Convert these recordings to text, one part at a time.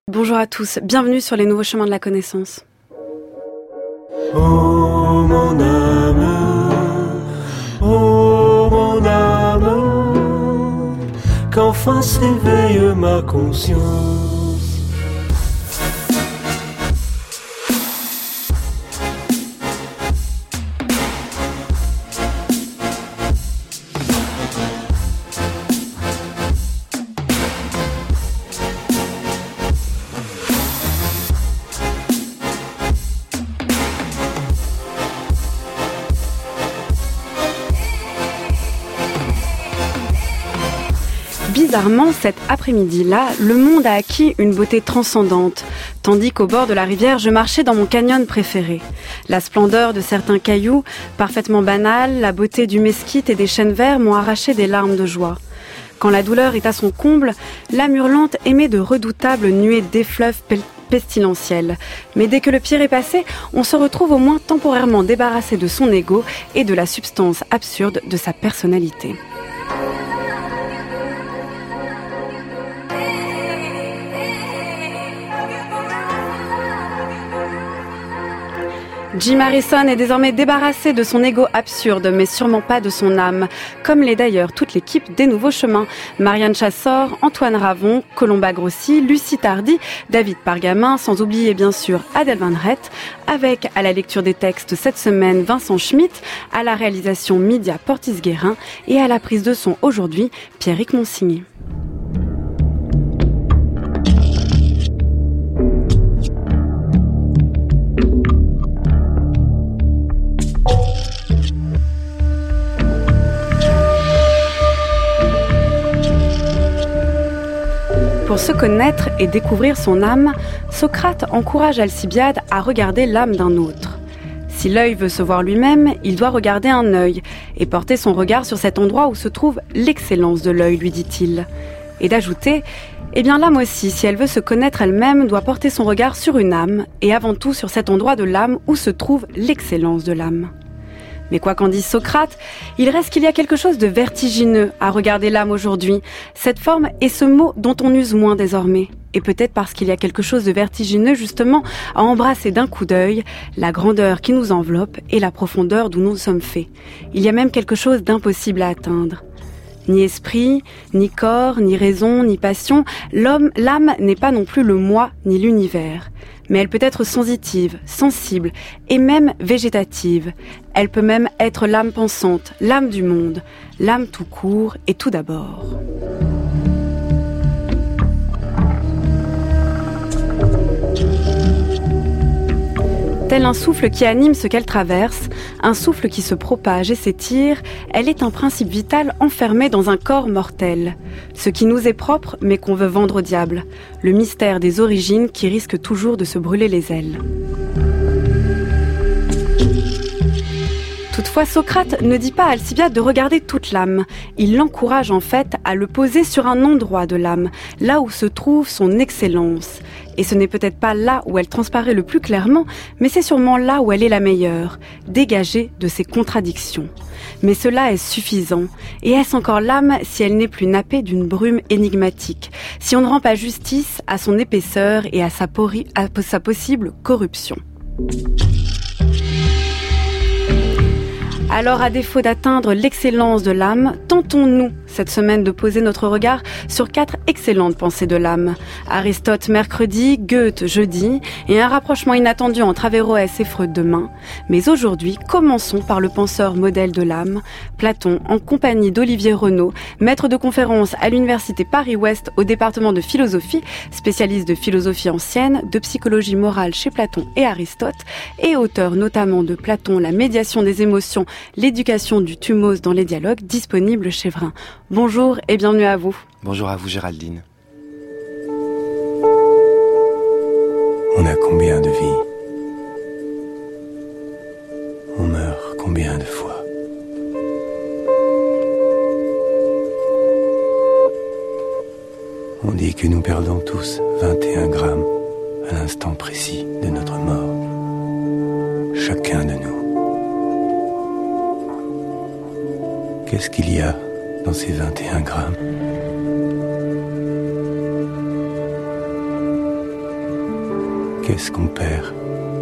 Bonjour à tous, bienvenue sur les nouveaux chemins de la connaissance. Oh mon âme, qu'enfin s'éveille ma conscience. Bizarrement, cet après-midi-là, le monde a acquis une beauté transcendante, tandis qu'au bord de la rivière, je marchais dans mon canyon préféré. La splendeur de certains cailloux, parfaitement banale, la beauté du mesquite et des chênes verts m'ont arraché des larmes de joie. Quand la douleur est à son comble, l'âme hurlante émet de redoutables nuées d'effluves pestilentielles. Mais dès que le pire est passé, on se retrouve au moins temporairement débarrassé de son ego et de la substance absurde de sa personnalité. Jim Harrison est désormais débarrassé de son ego absurde, mais sûrement pas de son âme, comme l'est d'ailleurs toute l'équipe des Nouveaux Chemins. Marianne Chassor, Antoine Ravon, Colomba Grossi, Lucie Tardy, David Pargamin, sans oublier bien sûr Adèle Van Rett, avec à la lecture des textes cette semaine Vincent Schmitt, à la réalisation Mydia Portis-Guérin et à la prise de son aujourd'hui Pierrick Monsigny. Pour se connaître et découvrir son âme, Socrate encourage Alcibiade à regarder l'âme d'un autre. Si l'œil veut se voir lui-même, il doit regarder un œil et porter son regard sur cet endroit où se trouve l'excellence de l'œil, lui dit-il. Et d'ajouter, eh bien l'âme aussi, si elle veut se connaître elle-même, doit porter son regard sur une âme et avant tout sur cet endroit de l'âme où se trouve l'excellence de l'âme. Mais quoi qu'en dise Socrate, il reste qu'il y a quelque chose de vertigineux à regarder l'âme aujourd'hui. Cette forme est ce mot dont on use moins désormais. Et peut-être parce qu'il y a quelque chose de vertigineux justement à embrasser d'un coup d'œil la grandeur qui nous enveloppe et la profondeur d'où nous sommes faits. Il y a même quelque chose d'impossible à atteindre. Ni esprit, ni corps, ni raison, ni passion, l'âme n'est pas non plus le moi ni l'univers. Mais elle peut être sensitive, sensible et même végétative. Elle peut même être l'âme pensante, l'âme du monde, l'âme tout court et tout d'abord. Tel un souffle qui anime ce qu'elle traverse, un souffle qui se propage et s'étire, elle est un principe vital enfermé dans un corps mortel. Ce qui nous est propre mais qu'on veut vendre au diable. Le mystère des origines qui risque toujours de se brûler les ailes. Toutefois, Socrate ne dit pas à Alcibiade de regarder toute l'âme. Il l'encourage en fait à le poser sur un endroit de l'âme, là où se trouve son excellence. Et ce n'est peut-être pas là où elle transparaît le plus clairement, mais c'est sûrement là où elle est la meilleure, dégagée de ses contradictions. Mais cela est suffisant. Et est-ce encore l'âme si elle n'est plus nappée d'une brume énigmatique, si on ne rend pas justice à son épaisseur et à sa possible corruption ? Alors, à défaut d'atteindre l'excellence de l'âme, tentons-nous cette semaine de poser notre regard sur 4 excellentes pensées de l'âme. Aristote mercredi, Goethe jeudi, et un rapprochement inattendu entre Averroès et Freud demain. Mais aujourd'hui, commençons par le penseur modèle de l'âme, Platon, en compagnie d'Olivier Renaud, maître de conférence à l'université Paris-Ouest au département de philosophie, spécialiste de philosophie ancienne, de psychologie morale chez Platon et Aristote, et auteur notamment de Platon, la médiation des émotions, l'éducation du thumos dans les dialogues, disponible chez Vrin. Bonjour et bienvenue à vous. Bonjour à vous Géraldine. On a combien de vies? On meurt combien de fois? On dit que nous perdons tous 21 grammes à l'instant précis de notre mort. Chacun de nous. Qu'est-ce qu'il y a dans ces 21 grammes? qu'est-ce qu'on perd?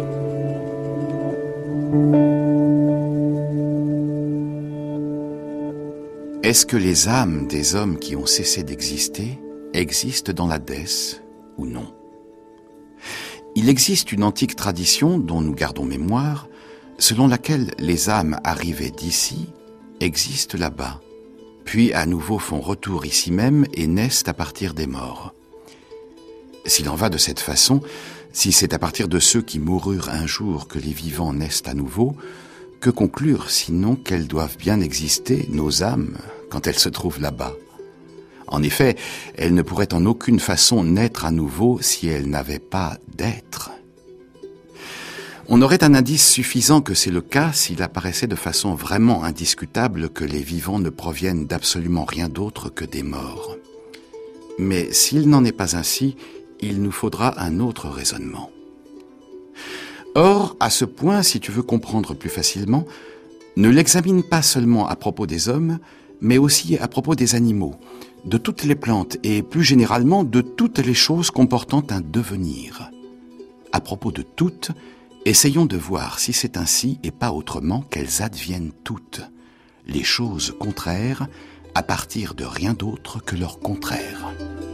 Est-ce que les âmes des hommes qui ont cessé d'exister existent dans l'Hadès ou non? Il existe une antique tradition dont nous gardons mémoire, selon laquelle les âmes arrivées d'ici existent là-bas, puis à nouveau font retour ici même et naissent à partir des morts. S'il en va de cette façon, si c'est à partir de ceux qui moururent un jour que les vivants naissent à nouveau, que conclure sinon qu'elles doivent bien exister, nos âmes, quand elles se trouvent là-bas? En effet, elles ne pourraient en aucune façon naître à nouveau si elles n'avaient pas d'être. On aurait un indice suffisant que c'est le cas s'il apparaissait de façon vraiment indiscutable que les vivants ne proviennent d'absolument rien d'autre que des morts. Mais s'il n'en est pas ainsi, il nous faudra un autre raisonnement. Or, à ce point, si tu veux comprendre plus facilement, ne l'examine pas seulement à propos des hommes, mais aussi à propos des animaux, de toutes les plantes et plus généralement de toutes les choses comportant un devenir. À propos de toutes, essayons de voir si c'est ainsi et pas autrement qu'elles adviennent toutes, les choses contraires, à partir de rien d'autre que leur contraire.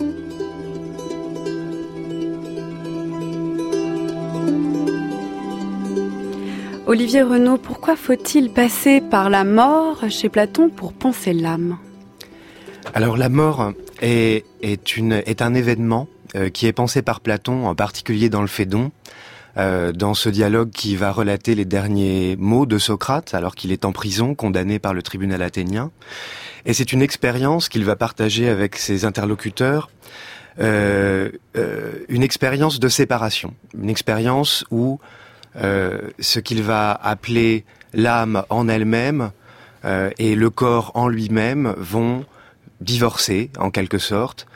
Olivier Renaud, pourquoi faut-il passer par la mort chez Platon pour penser l'âme? Alors la mort est un événement qui est pensé par Platon, en particulier dans le Phédon, dans ce dialogue qui va relater les derniers mots de Socrate alors qu'il est en prison, condamné par le tribunal athénien. Et c'est une expérience qu'il va partager avec ses interlocuteurs, une expérience de séparation, une expérience où ce qu'il va appeler l'âme en elle-même et le corps en lui-même vont divorcer en quelque sorte.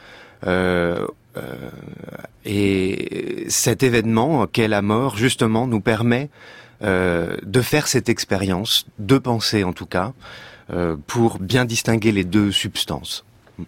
Et cet événement qu'est la mort, justement, nous permet de faire cette expérience, de penser en tout cas, pour bien distinguer les deux substances.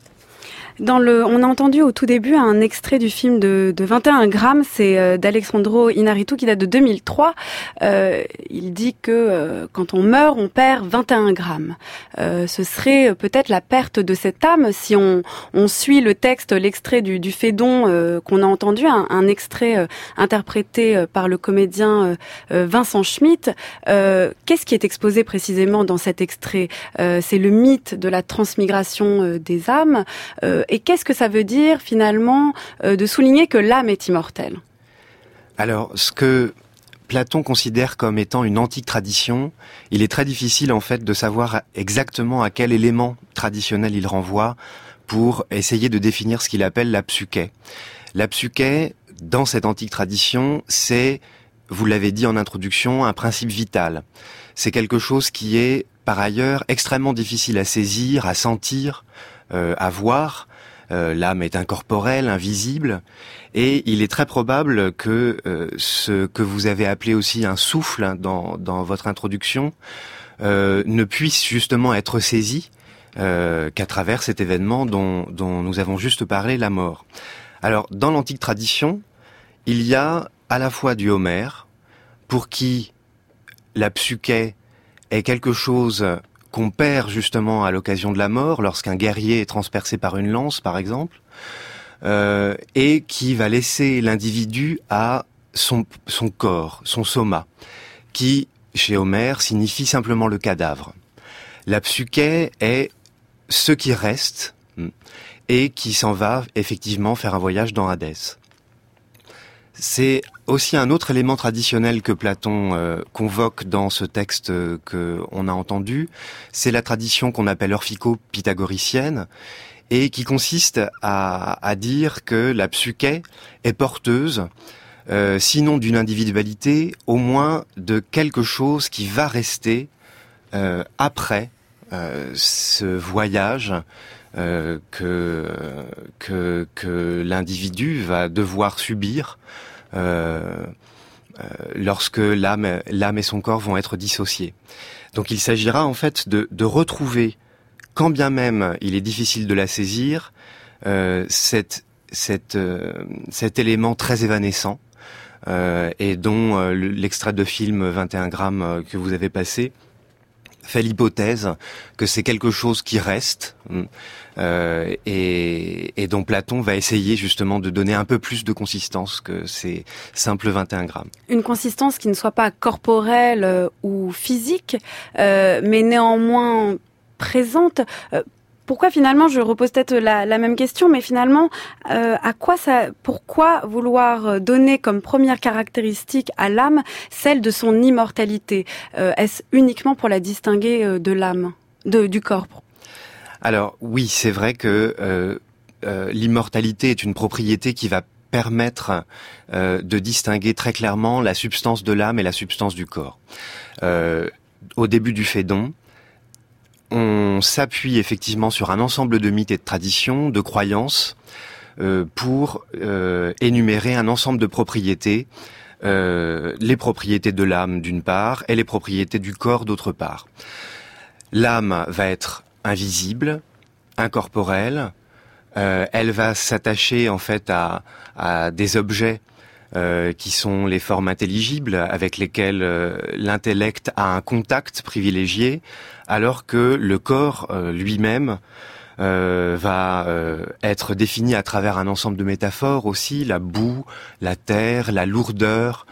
On a entendu au tout début un extrait du film de 21 grammes, c'est d'Alexandro Inarritu qui date de 2003. Il dit que quand on meurt, on perd 21 grammes. Ce serait peut-être la perte de cette âme si on suit le texte, l'extrait du Phédon qu'on a entendu, un extrait interprété par le comédien Vincent Schmitt. Qu'est-ce qui est exposé précisément dans cet extrait? C'est le mythe de la transmigration des âmes. Et qu'est-ce que ça veut dire finalement de souligner que l'âme est immortelle? Alors, ce que Platon considère comme étant une antique tradition, il est très difficile en fait de savoir exactement à quel élément traditionnel il renvoie pour essayer de définir ce qu'il appelle la psyché. La psyché, dans cette antique tradition, c'est, vous l'avez dit en introduction, un principe vital. C'est quelque chose qui est par ailleurs extrêmement difficile à saisir, à sentir, à voir. L'âme est incorporelle, invisible, et il est très probable que ce que vous avez appelé aussi un souffle dans votre introduction ne puisse justement être saisi qu'à travers cet événement dont nous avons juste parlé, la mort. Alors, dans l'antique tradition, il y a à la fois du Homère, pour qui la psyché est quelque chose qu'on perd justement à l'occasion de la mort, lorsqu'un guerrier est transpercé par une lance, par exemple, et qui va laisser l'individu à son corps, son soma, qui, chez Homère, signifie simplement le cadavre. La psyché est ce qui reste et qui s'en va effectivement faire un voyage dans Hadès. C'est aussi un autre élément traditionnel que Platon convoque dans ce texte qu'on a entendu, c'est la tradition qu'on appelle orphico-pythagoricienne et qui consiste à dire que la psyché est porteuse, sinon d'une individualité, au moins de quelque chose qui va rester après ce voyage que l'individu va devoir subir lorsque l'âme et son corps vont être dissociés. Donc il s'agira en fait de retrouver, quand bien même il est difficile de la saisir, cet élément très évanescent et dont l'extrait de film 21 grammes que vous avez passé fait l'hypothèse que c'est quelque chose qui reste et dont Platon va essayer justement de donner un peu plus de consistance que ces simples 21 grammes. Une consistance qui ne soit pas corporelle ou physique, mais néanmoins présente. Pourquoi finalement, je repose peut-être la même question, mais finalement, pourquoi vouloir donner comme première caractéristique à l'âme celle de son immortalité ? Est-ce uniquement pour la distinguer de l'âme, du corps ? Alors oui, c'est vrai que l'immortalité est une propriété qui va permettre de distinguer très clairement la substance de l'âme et la substance du corps. Au début du Phédon, on s'appuie effectivement sur un ensemble de mythes et de traditions, de croyances, pour énumérer un ensemble de propriétés, les propriétés de l'âme d'une part et les propriétés du corps d'autre part. L'âme va être invisible, incorporelle, elle va s'attacher en fait à des objets qui sont les formes intelligibles avec lesquelles l'intellect a un contact privilégié, alors que le corps lui-même va être défini à travers un ensemble de métaphores aussi, la boue, la terre, la lourdeur,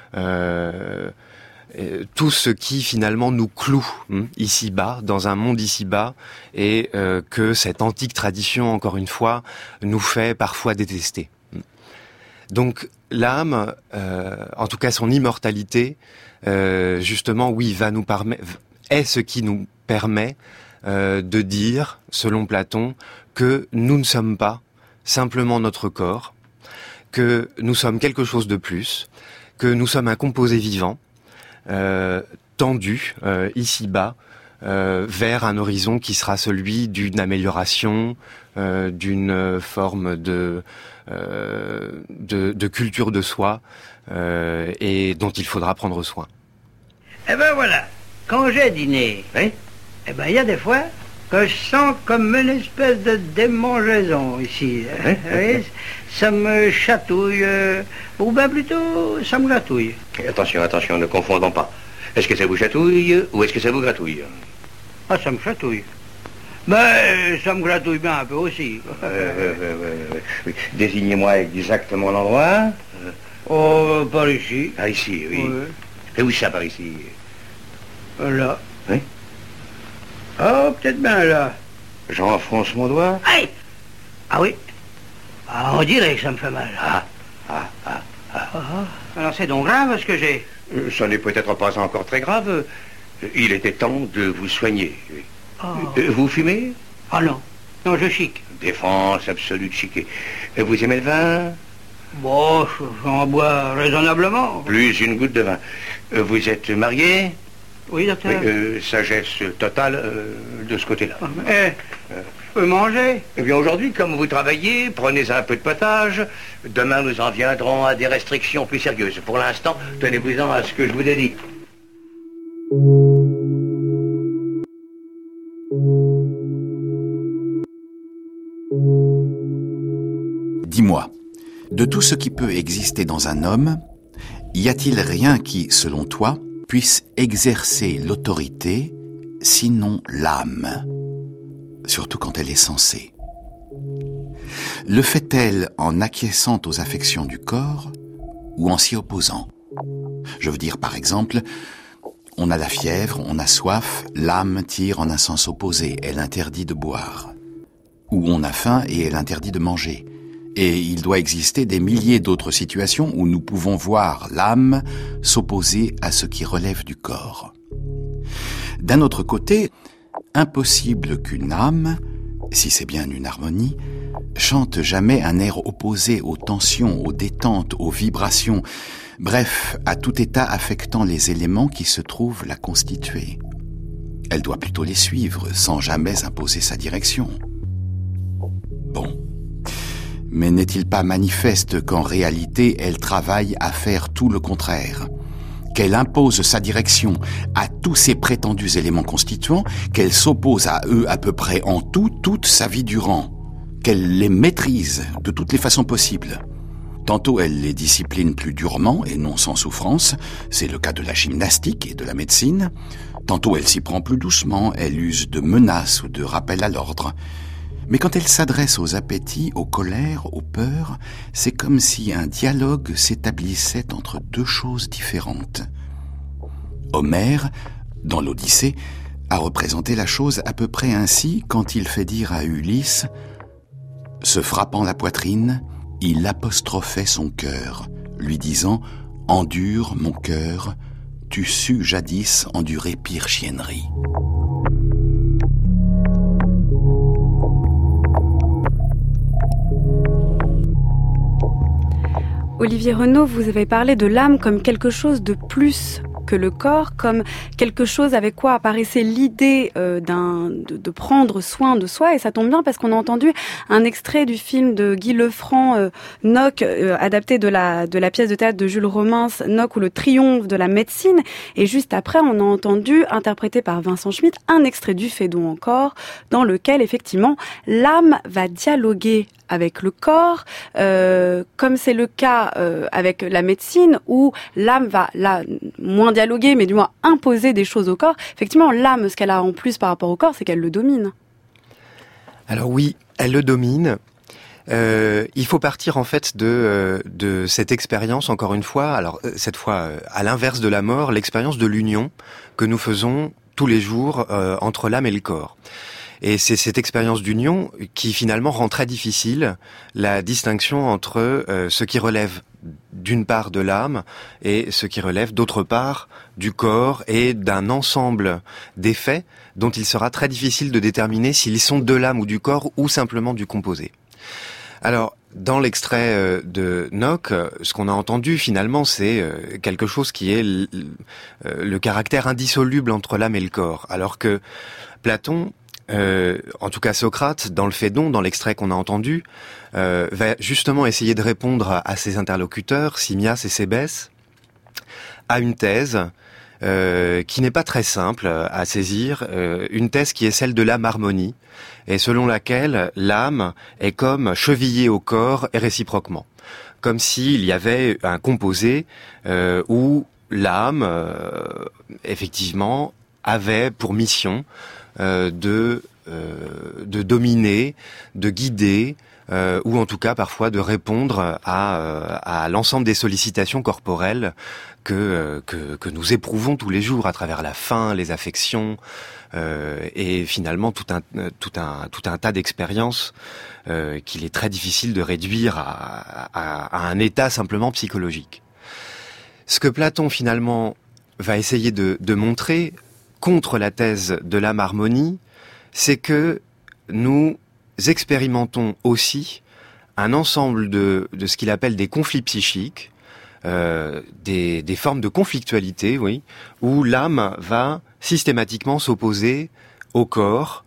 tout ce qui finalement nous cloue ici-bas, dans un monde ici-bas, et que cette antique tradition, encore une fois, nous fait parfois détester. Donc l'âme, en tout cas son immortalité, justement, oui, est ce qui nous permet de dire, selon Platon, que nous ne sommes pas simplement notre corps, que nous sommes quelque chose de plus, que nous sommes un composé vivant, tendu ici-bas, vers un horizon qui sera celui d'une amélioration, d'une forme de culture de soi et dont il faudra prendre soin. Eh ben voilà, quand j'ai dîné, oui, eh ben il y a des fois que je sens comme une espèce de démangeaison ici. Oui, oui, ça me chatouille, ou bien plutôt ça me gratouille. Et attention, ne confondons pas. Est-ce que ça vous chatouille ou est-ce que ça vous gratouille? Ah, ça me chatouille. Mais ça me gratouille bien un peu aussi. Oui. Désignez-moi exactement l'endroit. Oh, par ici. Par ici, oui. Oui. Et où ça, par ici? Là. Oui. Oh, peut-être bien là. J'enfonce mon doigt. Aïe! Ah oui. Ah, on dirait que ça me fait mal. Alors c'est donc grave ce que j'ai. Ça n'est peut-être pas encore très grave. Il était temps de vous soigner. Oh. Vous fumez? Ah non. Non, je chic. Défense absolue de chiquer. Vous aimez le vin? Bon, j'en bois raisonnablement. Plus une goutte de vin. Vous êtes marié? Oui, docteur. Oui, sagesse totale de ce côté-là. Je peux manger? Eh bien, aujourd'hui, comme vous travaillez, prenez un peu de potage. Demain, nous en viendrons à des restrictions plus sérieuses. Pour l'instant, tenez-vous-en à ce que je vous ai dit. Dis-moi, de tout ce qui peut exister dans un homme, y a-t-il rien qui, selon toi, puisse exercer l'autorité, sinon l'âme, surtout quand elle est sensée? Le fait-elle en acquiesçant aux affections du corps ou en s'y opposant? Je veux dire, par exemple, on a la fièvre, on a soif, l'âme tire en un sens opposé, elle interdit de boire. Ou on a faim et elle interdit de manger. Et il doit exister des milliers d'autres situations où nous pouvons voir l'âme s'opposer à ce qui relève du corps. D'un autre côté, impossible qu'une âme, si c'est bien une harmonie, chante jamais un air opposé aux tensions, aux détentes, aux vibrations, bref, à tout état affectant les éléments qui se trouvent la constituer. Elle doit plutôt les suivre, sans jamais imposer sa direction. Bon. Mais n'est-il pas manifeste qu'en réalité, elle travaille à faire tout le contraire? Qu'elle impose sa direction à tous ces prétendus éléments constituants, qu'elle s'oppose à eux à peu près en tout, toute sa vie durant, qu'elle les maîtrise de toutes les façons possibles. Tantôt elle les discipline plus durement et non sans souffrance, c'est le cas de la gymnastique et de la médecine. Tantôt elle s'y prend plus doucement, elle use de menaces ou de rappels à l'ordre. Mais quand elle s'adresse aux appétits, aux colères, aux peurs, c'est comme si un dialogue s'établissait entre deux choses différentes. Homère, dans l'Odyssée, a représenté la chose à peu près ainsi quand il fait dire à Ulysse « Se frappant la poitrine, il apostrophait son cœur, lui disant « Endure, mon cœur, tu sus jadis endurer pire chiennerie. » Olivier Renaud, vous avez parlé de l'âme comme quelque chose de plus que le corps, comme quelque chose avec quoi apparaissait l'idée de prendre soin de soi. Et ça tombe bien parce qu'on a entendu un extrait du film de Guy Lefranc, Nock, adapté de la pièce de théâtre de Jules Romens, Nock ou le triomphe de la médecine. Et juste après, on a entendu, interprété par Vincent Schmitt, un extrait du Phédon encore, dans lequel, effectivement, l'âme va dialoguer avec le corps, comme c'est le cas avec la médecine, où l'âme va, là, moins dialoguer, mais du moins imposer des choses au corps. Effectivement, l'âme, ce qu'elle a en plus par rapport au corps, c'est qu'elle le domine. Alors oui, elle le domine. Il faut partir en fait de cette expérience, encore une fois, alors cette fois à l'inverse de la mort, l'expérience de l'union que nous faisons tous les jours entre l'âme et le corps. Et c'est cette expérience d'union qui finalement rend très difficile la distinction entre ce qui relève d'une part de l'âme et ce qui relève d'autre part du corps et d'un ensemble d'effets dont il sera très difficile de déterminer s'ils sont de l'âme ou du corps ou simplement du composé. Alors, dans l'extrait de Nock, ce qu'on a entendu finalement, c'est quelque chose qui est le caractère indissoluble entre l'âme et le corps, alors que Platon, en tout cas Socrate, dans le Phédon, dans l'extrait qu'on a entendu, va justement essayer de répondre à ses interlocuteurs, Simmias et Cébès, à une thèse qui n'est pas très simple à saisir, une thèse qui est celle de l'âme harmonie, et selon laquelle l'âme est comme chevillée au corps et réciproquement, comme s'il y avait un composé où l'âme, effectivement, avait pour mission de dominer, de guider, ou en tout cas parfois de répondre à l'ensemble des sollicitations corporelles que nous éprouvons tous les jours à travers la faim, les affections, et finalement tout un tas d'expériences qu'il est très difficile de réduire à un état simplement psychologique. Ce que Platon finalement va essayer de montrer contre la thèse de l'âme harmonie, c'est que nous expérimentons aussi un ensemble de ce qu'il appelle des conflits psychiques, des formes de conflictualité, oui, où l'âme va systématiquement s'opposer au corps,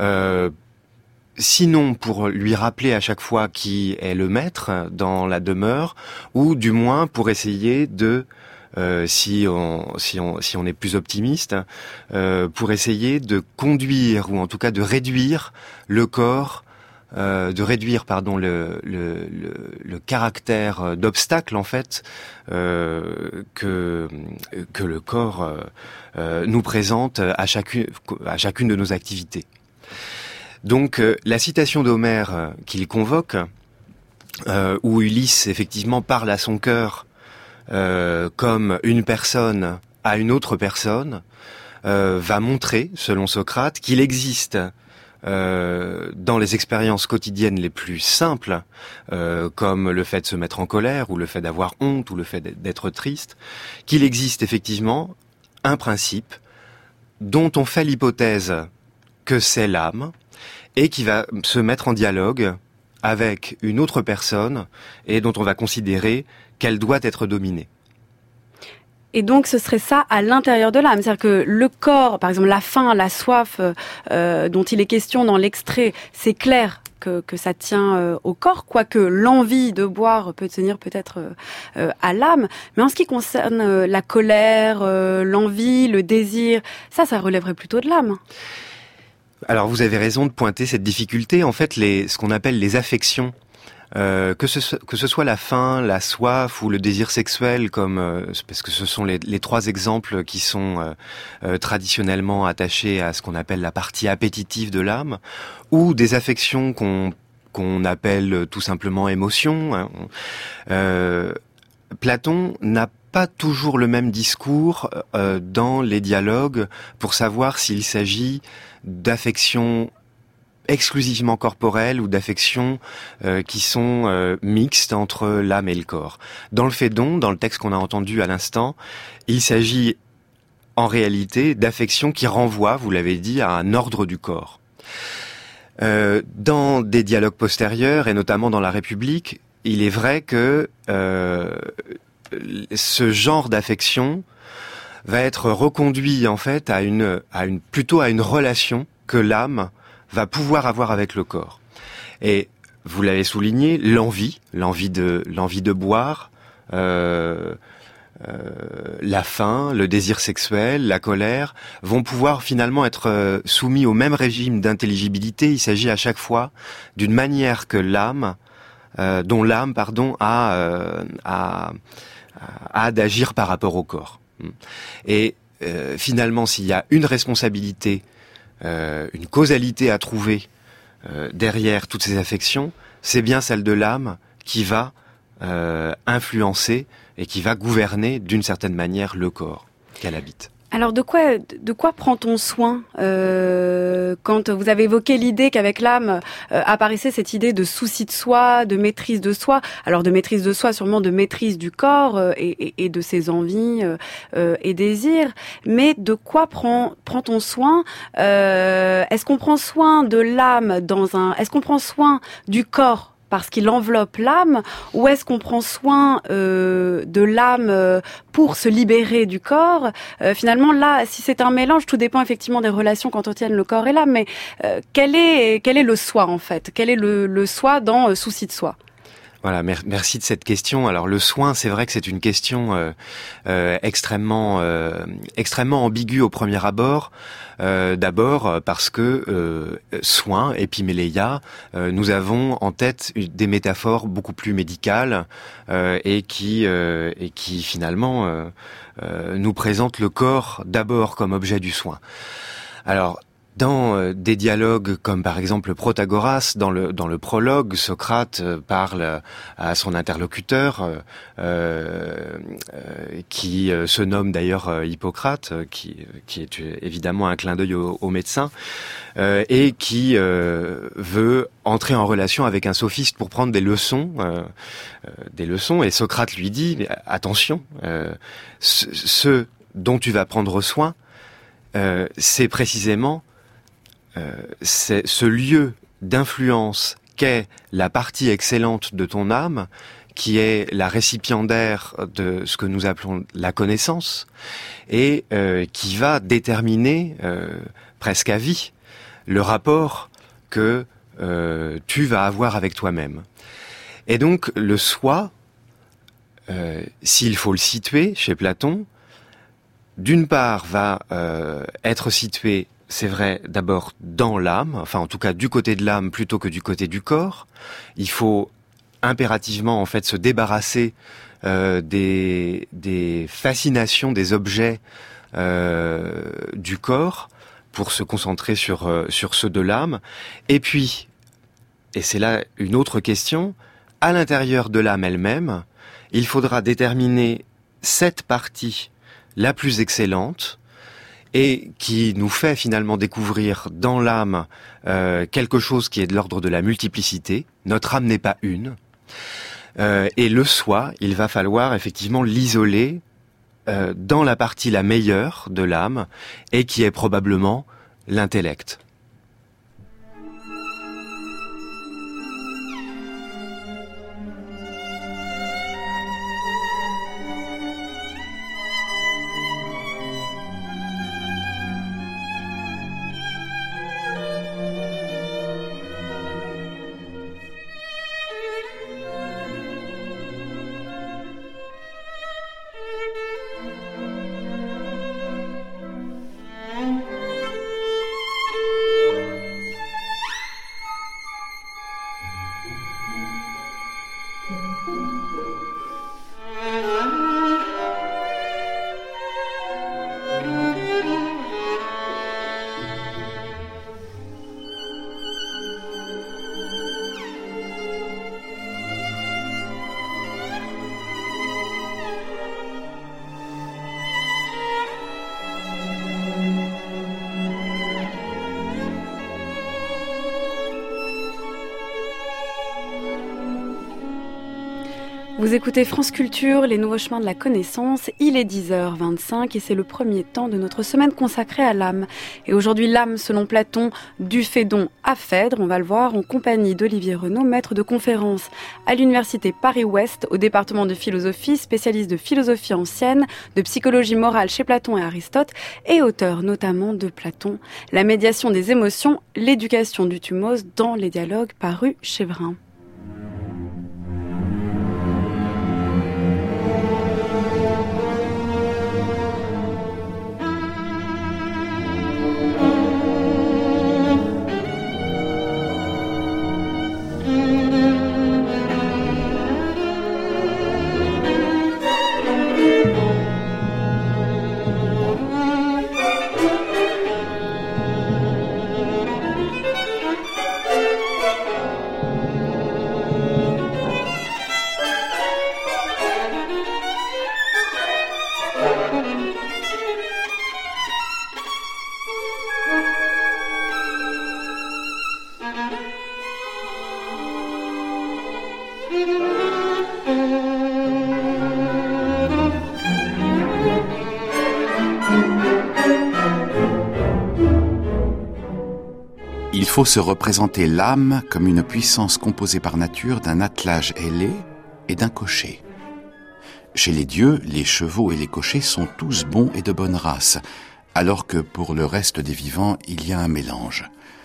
sinon pour lui rappeler à chaque fois qui est le maître dans la demeure, ou du moins pour essayer de si on est plus optimiste, pour essayer de conduire ou en tout cas de réduire le corps, le caractère d'obstacle en fait que le corps nous présente à chacune de nos activités. Donc la citation d'Homère qu'il convoque, où Ulysse effectivement parle à son cœur comme une personne à une autre personne, va montrer, selon Socrate, qu'il existe dans les expériences quotidiennes les plus simples, comme le fait de se mettre en colère, ou le fait d'avoir honte, ou le fait d'être triste, qu'il existe effectivement un principe dont on fait l'hypothèse que c'est l'âme, et qui va se mettre en dialogue avec une autre personne, et dont on va considérer qu'elle doit être dominée. Et donc, ce serait ça à l'intérieur de l'âme. C'est-à-dire que le corps, par exemple, la faim, la soif dont il est question dans l'extrait, c'est clair que ça tient au corps, quoique l'envie de boire peut tenir peut-être à l'âme. Mais en ce qui concerne la colère, l'envie, le désir, ça relèverait plutôt de l'âme. Alors, vous avez raison de pointer cette difficulté. En fait, ce qu'on appelle les affections que ce soit la faim, la soif ou le désir sexuel, parce que ce sont les trois exemples qui sont traditionnellement attachés à ce qu'on appelle la partie appétitive de l'âme, ou des affections qu'on appelle tout simplement émotions. Platon n'a pas toujours le même discours dans les dialogues pour savoir s'il s'agit d'affections exclusivement corporelles ou d'affections qui sont mixtes entre l'âme et le corps. Dans le Phédon, dans le texte qu'on a entendu à l'instant, il s'agit en réalité d'affections qui renvoient, vous l'avez dit, à un ordre du corps. Dans des dialogues postérieurs, et notamment dans La République, il est vrai que ce genre d'affection va être reconduit en fait plutôt à une relation que l'âme va pouvoir avoir avec le corps. Et vous l'avez souligné, l'envie de boire, la faim, le désir sexuel, la colère, vont pouvoir finalement être soumis au même régime d'intelligibilité. Il s'agit à chaque fois d'une manière que dont l'âme a d'agir par rapport au corps. Et finalement, s'il y a une responsabilité, une causalité à trouver derrière toutes ces affections, c'est bien celle de l'âme qui va influencer et qui va gouverner d'une certaine manière le corps qu'elle habite. Alors de quoi prend-on soin quand vous avez évoqué l'idée qu'avec l'âme apparaissait cette idée de souci de soi, de maîtrise de soi, alors de maîtrise de soi, sûrement de maîtrise du corps et de ses envies et désirs, mais de quoi prend-on soin Est-ce qu'on prend soin de l'âme est-ce qu'on prend soin du corps parce qu'il enveloppe l'âme, ou est-ce qu'on prend soin de l'âme pour se libérer du corps Finalement, là, si c'est un mélange, tout dépend effectivement des relations qu'entretiennent le corps et l'âme, mais quel est le soi, en fait ? Quel est le soi dans Souci de soi ? Voilà, merci de cette question. Alors le soin, c'est vrai que c'est une question extrêmement ambiguë au premier abord. D'abord parce que soin, épiméléia, nous avons en tête des métaphores beaucoup plus médicales et qui finalement nous présentent le corps d'abord comme objet du soin. Alors dans des dialogues comme par exemple le Protagoras, dans le prologue, Socrate parle à son interlocuteur qui se nomme d'ailleurs Hippocrate, qui est évidemment un clin d'œil au médecin, et qui veut entrer en relation avec un sophiste pour prendre des leçons, et Socrate lui dit mais attention, ce dont tu vas prendre soin, c'est précisément c'est ce lieu d'influence qu'est la partie excellente de ton âme, qui est la récipiendaire de ce que nous appelons la connaissance, et qui va déterminer presque à vie le rapport que tu vas avoir avec toi-même. Et donc le soi, s'il faut le situer chez Platon, d'une part va être situé, c'est vrai, d'abord dans l'âme, enfin en tout cas du côté de l'âme plutôt que du côté du corps. Il faut impérativement en fait se débarrasser des fascinations des objets du corps pour se concentrer sur ceux de l'âme. Et puis, et c'est là une autre question, à l'intérieur de l'âme elle-même, il faudra déterminer cette partie la plus excellente et qui nous fait finalement découvrir dans l'âme quelque chose qui est de l'ordre de la multiplicité. Notre âme n'est pas une. Et le soi, il va falloir effectivement l'isoler dans la partie la meilleure de l'âme et qui est probablement l'intellect. Vous écoutez France Culture, les nouveaux chemins de la connaissance. Il est 10h25 et c'est le premier temps de notre semaine consacrée à l'âme. Et aujourd'hui, l'âme, selon Platon, du Phédon à Phèdre. On va le voir en compagnie d'Olivier Renaud, maître de conférence à l'université Paris-Ouest, au département de philosophie, spécialiste de philosophie ancienne, de psychologie morale chez Platon et Aristote, et auteur notamment de Platon, La médiation des émotions, l'éducation du thumos dans les dialogues parus chez Vrin. Il faut se représenter l'âme comme une puissance composée par nature d'un attelage ailé et d'un cocher. Chez les dieux, les chevaux et les cochers sont tous bons et de bonne race, alors que pour le reste des vivants, il y a un mélange.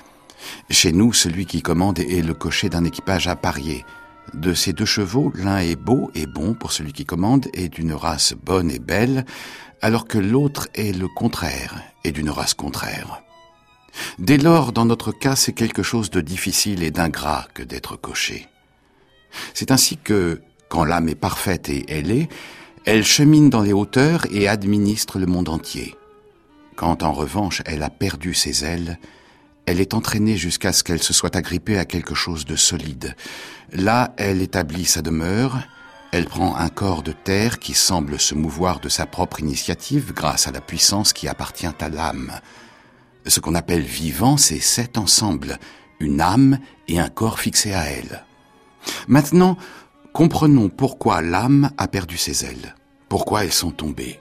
Chez nous, celui qui commande est le cocher d'un équipage apparié. De ces deux chevaux, l'un est beau et bon pour celui qui commande et d'une race bonne et belle, alors que l'autre est le contraire et d'une race contraire. Dès lors, dans notre cas, c'est quelque chose de difficile et d'ingrat que d'être cocher. C'est ainsi que, quand l'âme est parfaite et ailée, elle chemine dans les hauteurs et administre le monde entier. Quand, en revanche, elle a perdu ses ailes, elle est entraînée jusqu'à ce qu'elle se soit agrippée à quelque chose de solide. Là, elle établit sa demeure, elle prend un corps de terre qui semble se mouvoir de sa propre initiative grâce à la puissance qui appartient à l'âme. Ce qu'on appelle vivant, c'est cet ensemble, une âme et un corps fixé à elle. Maintenant, comprenons pourquoi l'âme a perdu ses ailes, pourquoi elles sont tombées.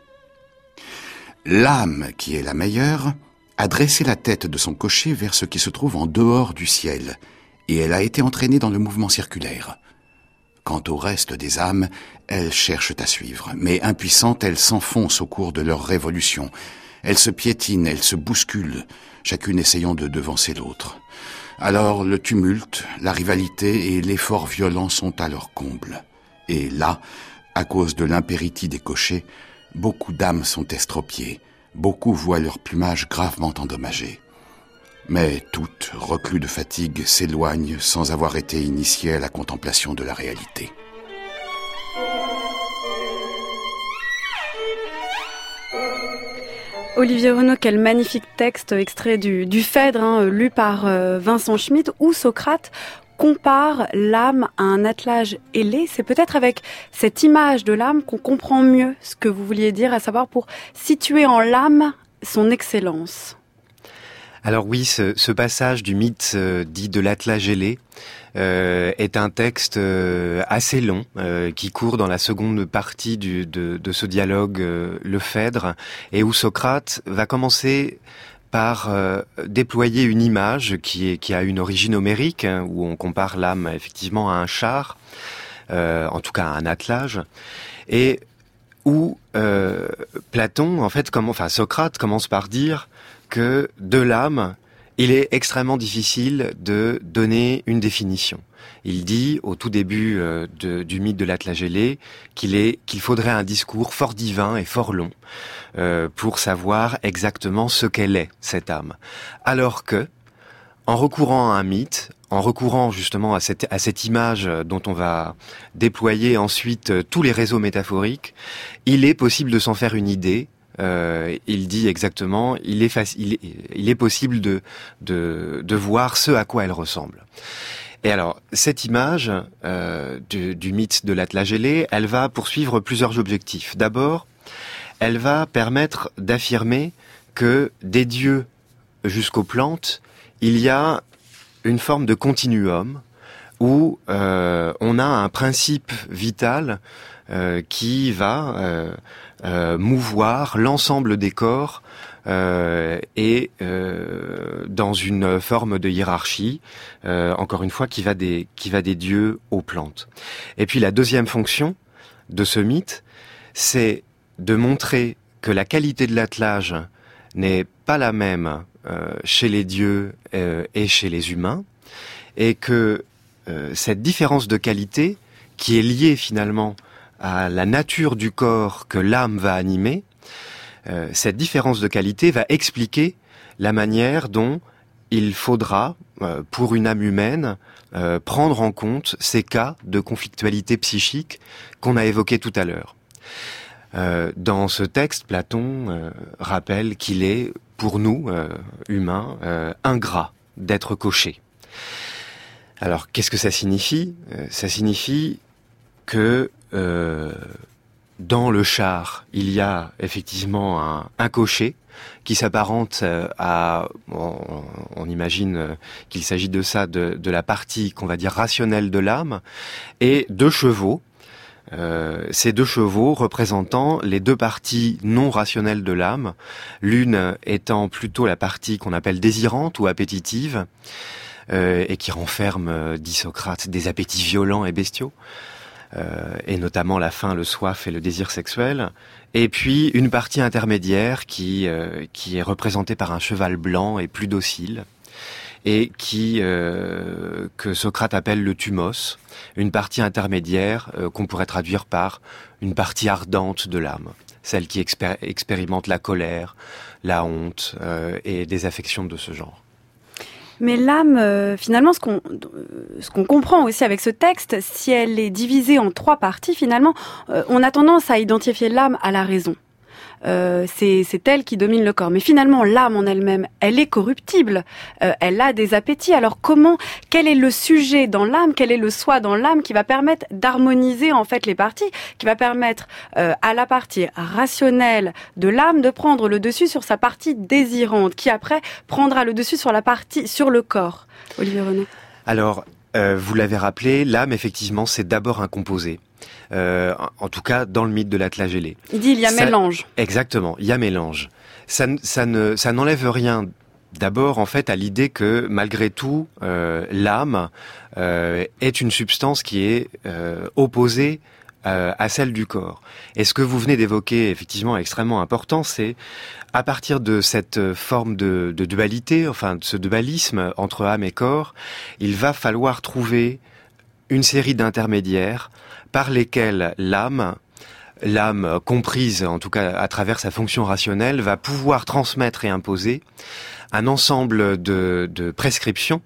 L'âme, qui est la meilleure, a dressé la tête de son cocher vers ce qui se trouve en dehors du ciel, et elle a été entraînée dans le mouvement circulaire. Quant au reste des âmes, elles cherchent à suivre, mais impuissantes, elles s'enfoncent au cours de leur révolution. Elles se piétinent, elles se bousculent, chacune essayant de devancer l'autre. Alors le tumulte, la rivalité et l'effort violent sont à leur comble. Et là, à cause de l'impéritie des cochers, beaucoup d'âmes sont estropiées, beaucoup voient leur plumage gravement endommagé. Mais toutes, reclus de fatigue, s'éloignent sans avoir été initiées à la contemplation de la réalité. Olivier Renaud, quel magnifique texte extrait du Phèdre, lu par Vincent Schmitt, où Socrate compare l'âme à un attelage ailé. C'est peut-être avec cette image de l'âme qu'on comprend mieux ce que vous vouliez dire, à savoir pour situer en l'âme son excellence. Alors oui, ce passage du mythe dit de l'attelage ailé est un texte assez long qui court dans la seconde partie de ce dialogue le Phèdre, et où Socrate va commencer par déployer une image qui a une origine homérique, où on compare l'âme effectivement à un char, en tout cas à un attelage, et où Socrate commence par dire que de l'âme, il est extrêmement difficile de donner une définition. Il dit, au tout début du mythe de l'attelage ailé, qu'il faudrait un discours fort divin et fort long pour savoir exactement ce qu'elle est, cette âme. Alors que, en recourant à un mythe, en recourant justement à cette image dont on va déployer ensuite tous les réseaux métaphoriques, il est possible de s'en faire une idée. Il dit exactement, il est possible de voir ce à quoi elle ressemble. Et alors, cette image du mythe de l'attelage ailé, elle va poursuivre plusieurs objectifs. D'abord, elle va permettre d'affirmer que des dieux jusqu'aux plantes, il y a une forme de continuum où on a un principe vital qui va mouvoir l'ensemble des corps et dans une forme de hiérarchie, encore une fois, qui va des dieux aux plantes. Et puis la deuxième fonction de ce mythe, c'est de montrer que la qualité de l'attelage n'est pas la même chez les dieux et chez les humains, et que cette différence de qualité, qui est liée finalement à la nature du corps que l'âme va animer, cette différence de qualité va expliquer la manière dont il faudra, pour une âme humaine, prendre en compte ces cas de conflictualité psychique qu'on a évoqués tout à l'heure. Dans ce texte, Platon rappelle qu'il est, pour nous, humains, ingrat d'être cochés. Alors, qu'est-ce que ça signifie ? Ça signifie que dans le char, il y a effectivement un cocher qui s'apparente à, on imagine qu'il s'agit de ça, de la partie qu'on va dire rationnelle de l'âme, et 2 chevaux. Ces 2 chevaux représentant les 2 parties non rationnelles de l'âme, l'une étant plutôt la partie qu'on appelle désirante ou appétitive, et qui renferme, dit Socrate, des appétits violents et bestiaux, et notamment la faim, le soif et le désir sexuel, et puis une partie intermédiaire qui est représentée par un cheval blanc et plus docile, et que Socrate appelle le thumos, une partie intermédiaire qu'on pourrait traduire par une partie ardente de l'âme, celle qui expérimente la colère, la honte et des affections de ce genre. Mais l'âme, finalement, ce qu'on comprend aussi avec ce texte, si elle est divisée en 3 parties, finalement, on a tendance à identifier l'âme à la raison. C'est elle qui domine le corps. Mais finalement, l'âme en elle-même, elle est corruptible. Elle a des appétits. Alors quel est le sujet dans l'âme, quel est le soi dans l'âme qui va permettre d'harmoniser en fait les parties, qui va permettre à la partie rationnelle de l'âme de prendre le dessus sur sa partie désirante, qui après prendra le dessus sur le corps. Olivier Renaud. Alors, vous l'avez rappelé, l'âme, effectivement, c'est d'abord un composé. En tout cas, dans le mythe de l'attelage ailé. Il dit il y a mélange. Exactement, il y a mélange. Ça n'enlève rien. D'abord, en fait, à l'idée que, malgré tout, l'âme est une substance qui est opposée à celle du corps. Et ce que vous venez d'évoquer, effectivement, extrêmement important, c'est à partir de cette forme de dualité, enfin de ce dualisme entre âme et corps, il va falloir trouver une série d'intermédiaires par lesquels l'âme comprise, en tout cas à travers sa fonction rationnelle, va pouvoir transmettre et imposer un ensemble de prescriptions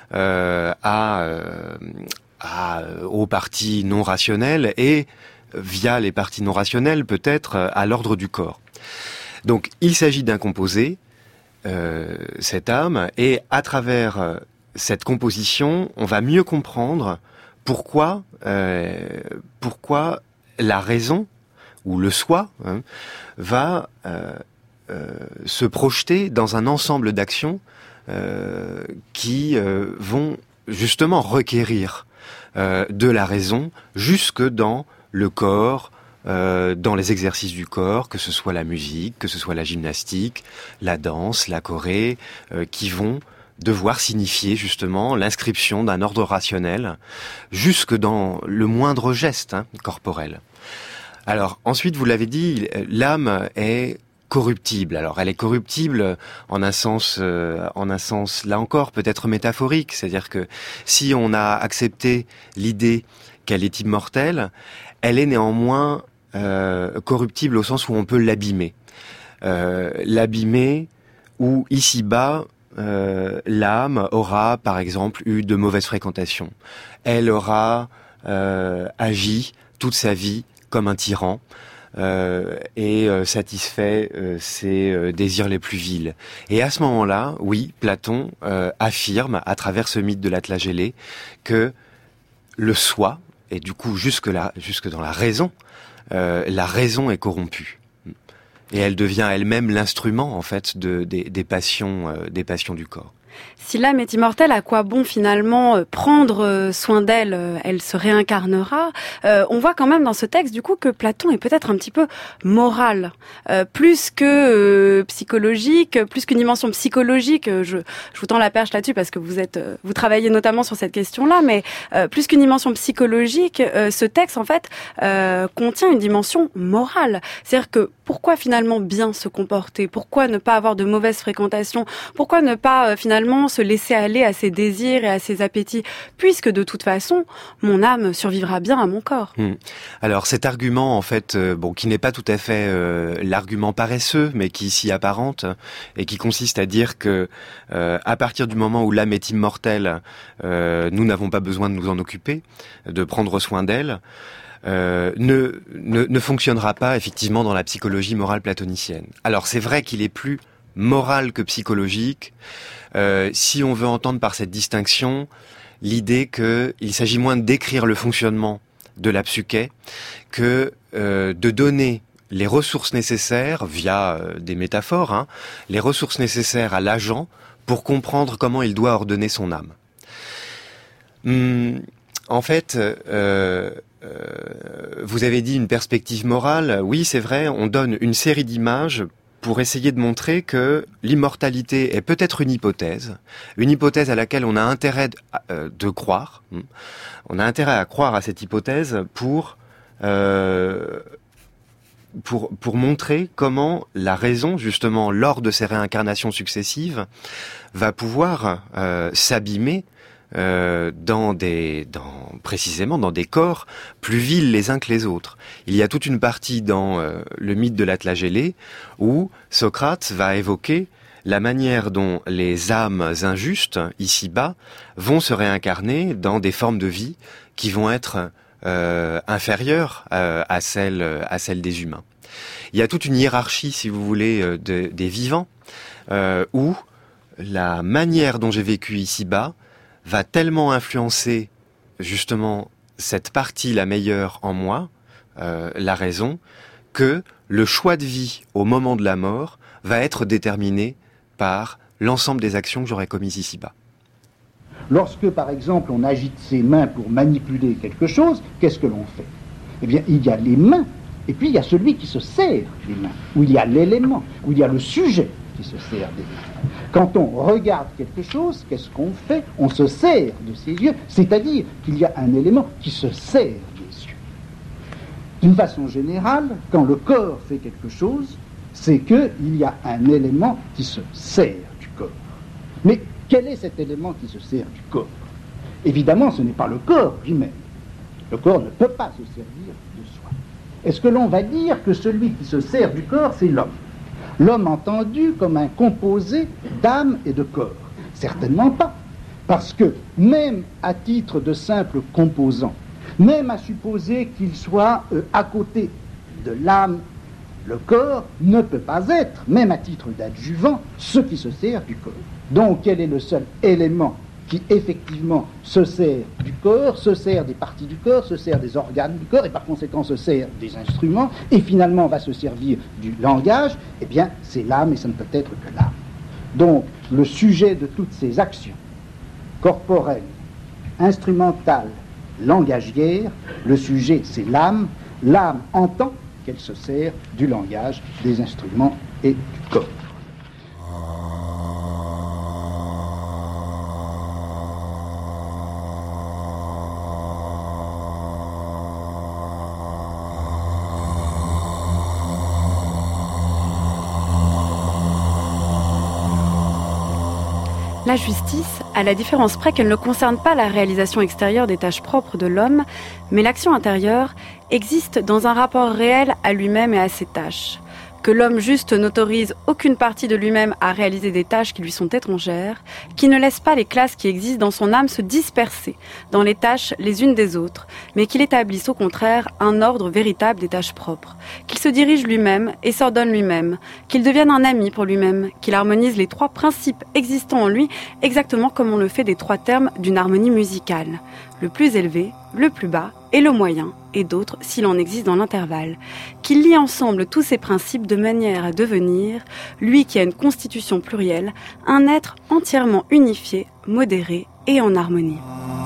aux parties non rationnelles et, via les parties non rationnelles, peut-être à l'ordre du corps. Donc il s'agit d'un composé, cette âme, et à travers cette composition, on va mieux comprendre pourquoi la raison ou le soi va se projeter dans un ensemble d'actions qui vont justement requérir de la raison jusque dans le corps, dans les exercices du corps, que ce soit la musique, que ce soit la gymnastique, la danse, la choré, qui vont devoir signifier justement l'inscription d'un ordre rationnel jusque dans le moindre geste corporel. Alors ensuite, vous l'avez dit, l'âme est corruptible. Alors elle est corruptible en un sens là encore peut-être métaphorique, c'est-à-dire que si on a accepté l'idée qu'elle est immortelle, elle est néanmoins corruptible au sens où on peut l'abîmer. L'abîmer où ici-bas l'âme aura, par exemple, eu de mauvaises fréquentations. Elle aura agi toute sa vie comme un tyran et satisfait ses désirs les plus vils. Et à ce moment-là, oui, Platon affirme, à travers ce mythe de l'attelage ailé, que le soi, et du coup jusque dans la raison est corrompue. Et elle devient elle-même l'instrument, en fait, des passions du corps. Si l'âme est immortelle, à quoi bon finalement prendre soin d'elle? Elle se réincarnera. On voit quand même dans ce texte du coup que Platon est peut-être un petit peu moral, plus que psychologique, plus qu'une dimension psychologique. Je vous tends la perche là-dessus parce que vous travaillez notamment sur cette question-là, mais plus qu'une dimension psychologique, ce texte en fait contient une dimension morale. C'est-à-dire que pourquoi finalement bien se comporter? Pourquoi ne pas avoir de mauvaise fréquentation? Pourquoi ne pas finalement se laisser aller à ses désirs et à ses appétits? Puisque de toute façon, mon âme survivra bien à mon corps. Alors cet argument, en fait, qui n'est pas tout à fait l'argument paresseux, mais qui s'y apparente et qui consiste à dire que à partir du moment où l'âme est immortelle, nous n'avons pas besoin de nous en occuper, de prendre soin d'elle. Ne fonctionnera pas effectivement dans la psychologie morale platonicienne. Alors c'est vrai qu'il est plus moral que psychologique, si on veut entendre par cette distinction l'idée qu'il s'agit moins de décrire le fonctionnement de la psyché que de donner les ressources nécessaires, via des métaphores, les ressources nécessaires à l'agent pour comprendre comment il doit ordonner son âme. En fait, vous avez dit une perspective morale. Oui, c'est vrai, on donne une série d'images pour essayer de montrer que l'immortalité est peut-être une hypothèse à laquelle on a intérêt de croire. On a intérêt à croire à cette hypothèse pour montrer comment la raison, justement, lors de ces réincarnations successives, va pouvoir s'abîmer précisément dans des corps plus vils les uns que les autres. Il y a toute une partie dans le mythe de l'Atlagélé où Socrate va évoquer la manière dont les âmes injustes, ici-bas, vont se réincarner dans des formes de vie qui vont être inférieures à celles des humains. Il y a toute une hiérarchie, si vous voulez, des vivants, où la manière dont j'ai vécu ici-bas va tellement influencer justement cette partie la meilleure en moi, la raison, que le choix de vie au moment de la mort va être déterminé par l'ensemble des actions que j'aurais commises ici-bas. Lorsque, par exemple, on agite ses mains pour manipuler quelque chose, qu'est-ce que l'on fait? Eh bien, il y a les mains, et puis il y a celui qui se sert des mains, où il y a l'élément, où il y a le sujet qui se sert des mains. Quand on regarde quelque chose, qu'est-ce qu'on fait? On se sert de ses yeux, c'est-à-dire qu'il y a un élément qui se sert des yeux. D'une façon générale, quand le corps fait quelque chose, c'est qu'il y a un élément qui se sert du corps. Mais quel est cet élément qui se sert du corps? Évidemment, ce n'est pas le corps lui-même. Le corps ne peut pas se servir de soi. Est-ce que l'on va dire que celui qui se sert du corps, c'est l'homme? L'homme entendu comme un composé d'âme et de corps? Certainement pas. Parce que même à titre de simple composant, même à supposer qu'il soit à côté de l'âme, le corps ne peut pas être, même à titre d'adjuvant, ce qui se sert du corps. Donc quel est le seul élément qui effectivement se sert du corps, se sert des parties du corps, se sert des organes du corps et par conséquent se sert des instruments et finalement va se servir du langage? Eh bien c'est l'âme et ça ne peut être que l'âme. Donc le sujet de toutes ces actions corporelles, instrumentales, langagières, le sujet c'est l'âme. L'âme entend qu'elle se sert du langage, des instruments et du corps. La justice, à la différence près qu'elle ne concerne pas la réalisation extérieure des tâches propres de l'homme, mais l'action intérieure, existe dans un rapport réel à lui-même et à ses tâches. Que l'homme juste n'autorise aucune partie de lui-même à réaliser des tâches qui lui sont étrangères, qui ne laisse pas les classes qui existent dans son âme se disperser dans les tâches les unes des autres, mais qu'il établisse au contraire un ordre véritable des tâches propres, qu'il se dirige lui-même et s'ordonne lui-même, qu'il devienne un ami pour lui-même, qu'il harmonise les trois principes existants en lui exactement comme on le fait des trois termes d'une harmonie musicale, le plus élevé, le plus bas et le moyen, et d'autres s'il en existe dans l'intervalle, qu'il lie ensemble tous ces principes de manière à devenir, lui qui a une constitution plurielle, un être entièrement unifié, modéré et en harmonie.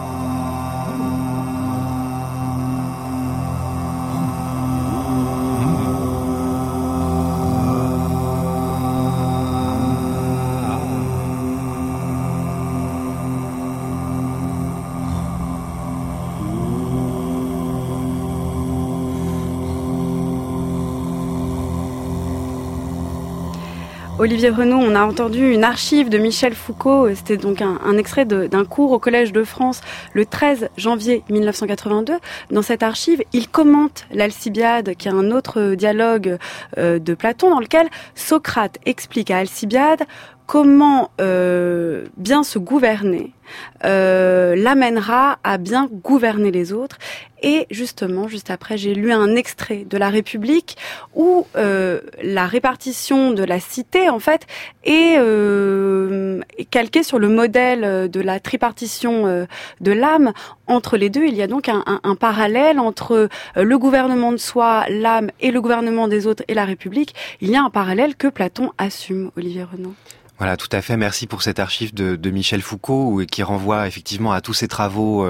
Olivier Renaud, on a entendu une archive de Michel Foucault, c'était donc un extrait d'un cours au Collège de France le 13 janvier 1982. Dans cette archive, il commente l'Alcibiade, qui est un autre dialogue de Platon, dans lequel Socrate explique à Alcibiade comment bien se gouverner l'amènera à bien gouverner les autres. Et justement, juste après, j'ai lu un extrait de La République où la répartition de la cité, en fait, est calquée sur le modèle de la tripartition de l'âme. Entre les deux, il y a donc un parallèle entre le gouvernement de soi, l'âme, et le gouvernement des autres et la République. Il y a un parallèle que Platon assume, Olivier Renaud. Voilà, tout à fait. Merci pour cette archive de Michel Foucault qui renvoie effectivement à tous ces travaux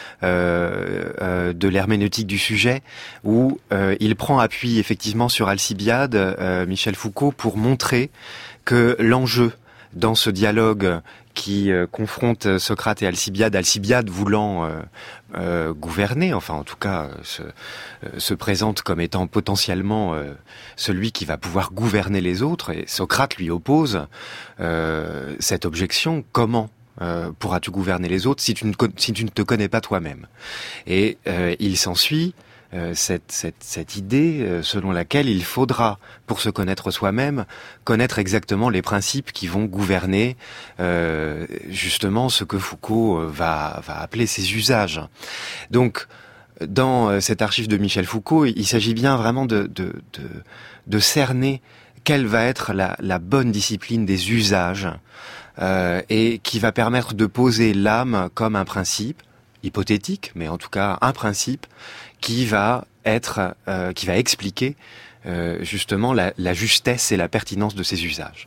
de l'herméneutique du sujet où il prend appui effectivement sur Alcibiade, Michel Foucault, pour montrer que l'enjeu dans ce dialogue qui confronte Socrate et Alcibiade voulant gouverner, enfin en tout cas se présente comme étant potentiellement celui qui va pouvoir gouverner les autres, et Socrate lui oppose cette objection: comment pourras-tu gouverner les autres si tu ne te connais pas toi-même? Et il s'ensuit cette idée selon laquelle il faudra, pour se connaître soi-même, connaître exactement les principes qui vont gouverner justement ce que Foucault va appeler ses usages. Donc, dans cette archive de Michel Foucault, il s'agit bien vraiment de cerner quelle va être la bonne discipline des usages et qui va permettre de poser l'âme comme un principe hypothétique, mais en tout cas un principe qui va expliquer justement la justesse et la pertinence de ces usages.